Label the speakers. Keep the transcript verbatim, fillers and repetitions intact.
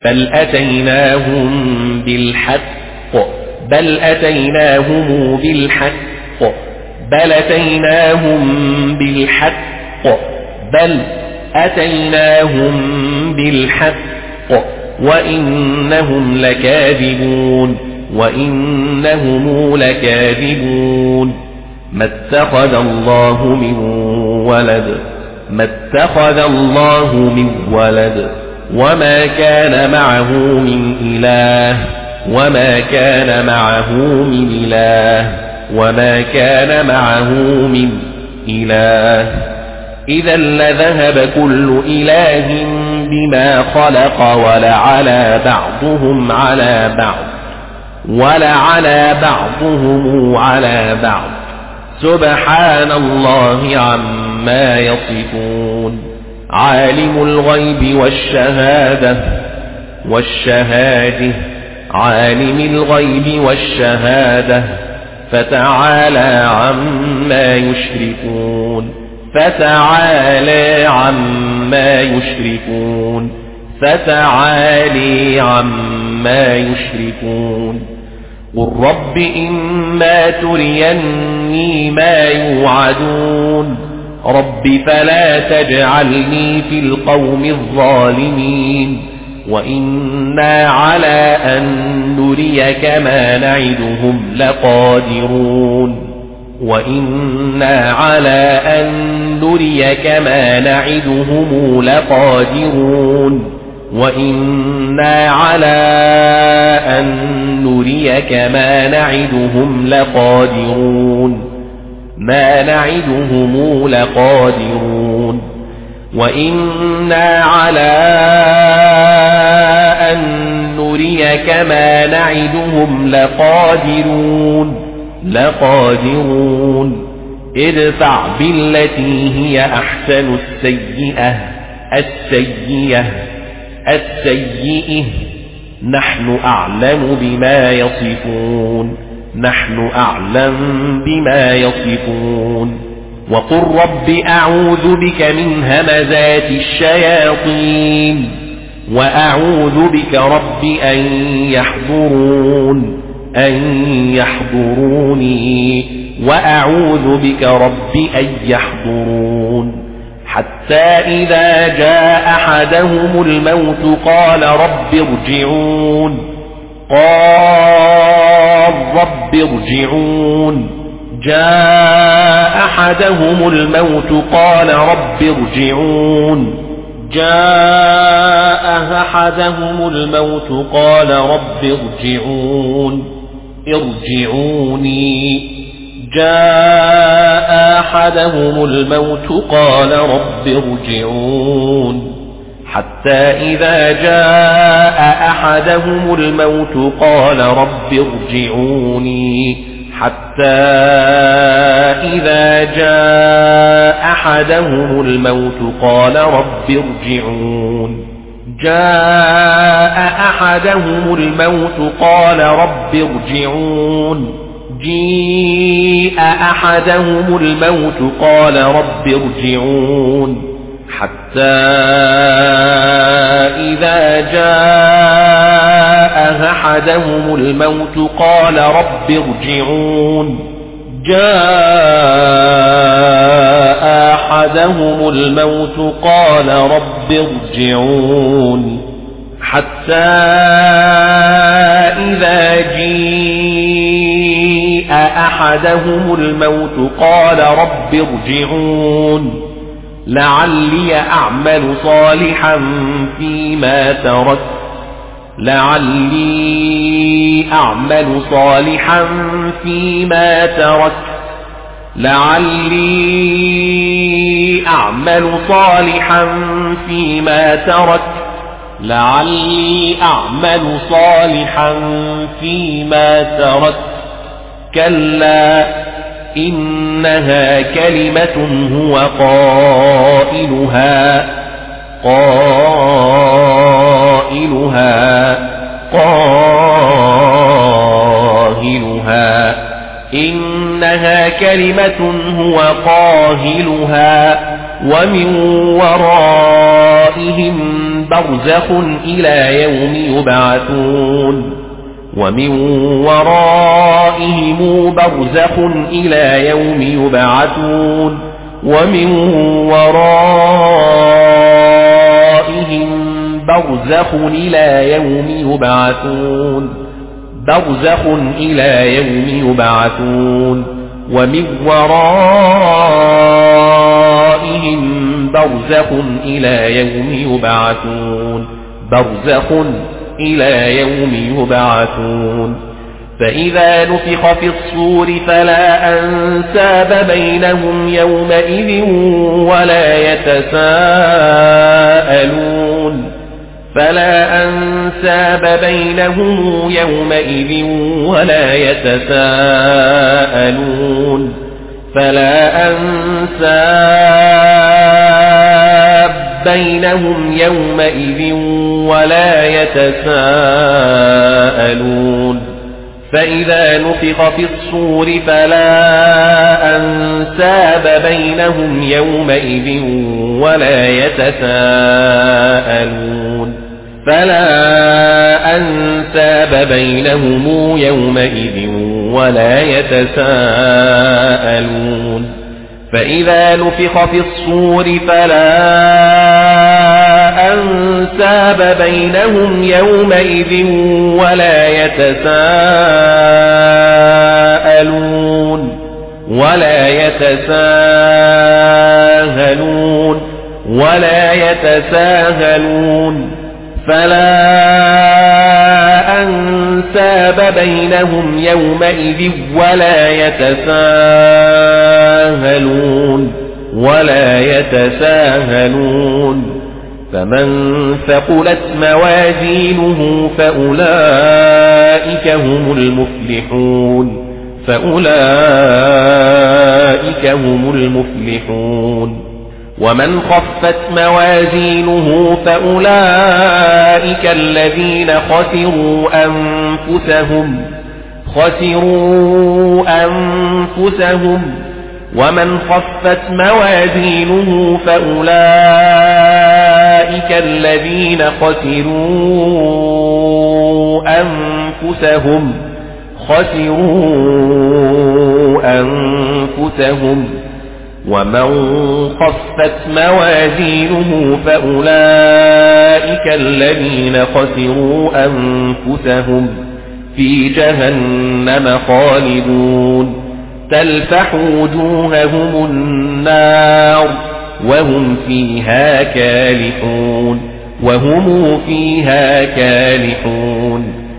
Speaker 1: بل أتيناهم بالحق بل أتيناهم بالحق بل أتيناهم بالحق بل أتيناهم بالحق وإنهم لكاذبون وإنهم لكاذبون ما اتخذ الله من ولد ما اتخذ الله من ولد وما كان معه من إله وما كان معه من إله وما كان معه من إله إذا لذهب كل إله بما خلق ولعلى بعضهم على بعض ولعلى بعضهم على بعض سبحان الله عما يصفون عالم الغيب والشهادة والشهادة عالم الغيب والشهادة فتعالى عما يشركون فتعالى عما يشركون فتعالي عما يشركون قل رب إما تريني ما يوعدون رب فلا تجعلني في القوم الظالمين وإنا على أن نريك ما نعدهم لقادرون وإنا على أن نريك ما نعدهم لقادرون وإنا على أن نريك ما نعدهم لقادرون ما نعدهم لقادرون وإنا على أن نريك ما نعدهم لقادرون لقادرون ادفع بالتي هي أحسن السيئة السيئة السيئة نحن أعلم بما يصفون نحن أعلم بما يصفون وقل رب أعوذ بك من همزات الشياطين وأعوذ بك رب أن يحضرون أن يحضروني وأعوذ بك رب أن يحضرون حتى إذا جاء أحدهم الموت قال رب ارجعون قال رب ارجعون جاء أحدهم الموت قال رب ارجعون جاء أحدهم الموت قال رب ارجعون ارجعوني جاء أحدهم الموت قال رب ارجعون حتى إذا جاء أحدهم الموت قال رب ارجعوني حتى إذا جاء أحدهم الموت قال رب ارجعون جاء أحدهم الموت قال رب ارجعون جيء أحدهم الموت قال رب ارجعون حتى إذا جاء أحدهم الموت قال رب ارجعون جاء أحدهم الموت قال رب ارجعون حتى إذا جاء أحدهم الموت قال رب ارجعون لعلي أعمل صالحا فيما تركت لعلي أعمل صالحا فيما تركت لعلي أعمل صالحا فيما تركت لعلي أعمل صالحا فيما تركت كلا إنها كلمة هو قائلها قائلها قائلها إنها كلمة هو قائلها ومن ورائهم برزخ إلى يوم يبعثون ومن ورائهم برزخ إلى يوم يبعثون ومن ورائهم برزخ إلى يوم يبعثون برزخ إلى يوم يبعثون ومن ورائهم برزخ إلى يوم يبعثون برزخ إلى يوم يبعثون فإذا نفخ في الصور فلا أنساب بينهم يومئذ ولا يتساءلون فلا أنساب بينهم يومئذ ولا يتساءلون فلا أنساب بينهم يومئذ ولا يتساءلون فإذا نفخ في الصور فلا أنساب بينهم يومئذ ولا يتساءلون فلا أنساب بينهم يومئذ ولا يتساءلون فإذا نفخ في الصور فلا أنساب بينهم يومئذ ولا يتساءلون ولا يتساءلون ولا يتساءلون فلا أنساب بينهم يومئذ ولا يتساءلون ولا يتساءلون فمن ثقلت موازينه فأولئك هم المفلحون فأولئك هم المفلحون ومن خفت موازينه فأولئك الذين خسروا أنفسهم خسروا أنفسهم ومن خفت موازينه فأولئك الذين خسروا أنفسهم خسروا أنفسهم ومن خفت موازينه فأولئك الذين خسروا أنفسهم في جهنم خالدون تلفح وجوههم النار وهم فيها كالحون وهم فيها كالحون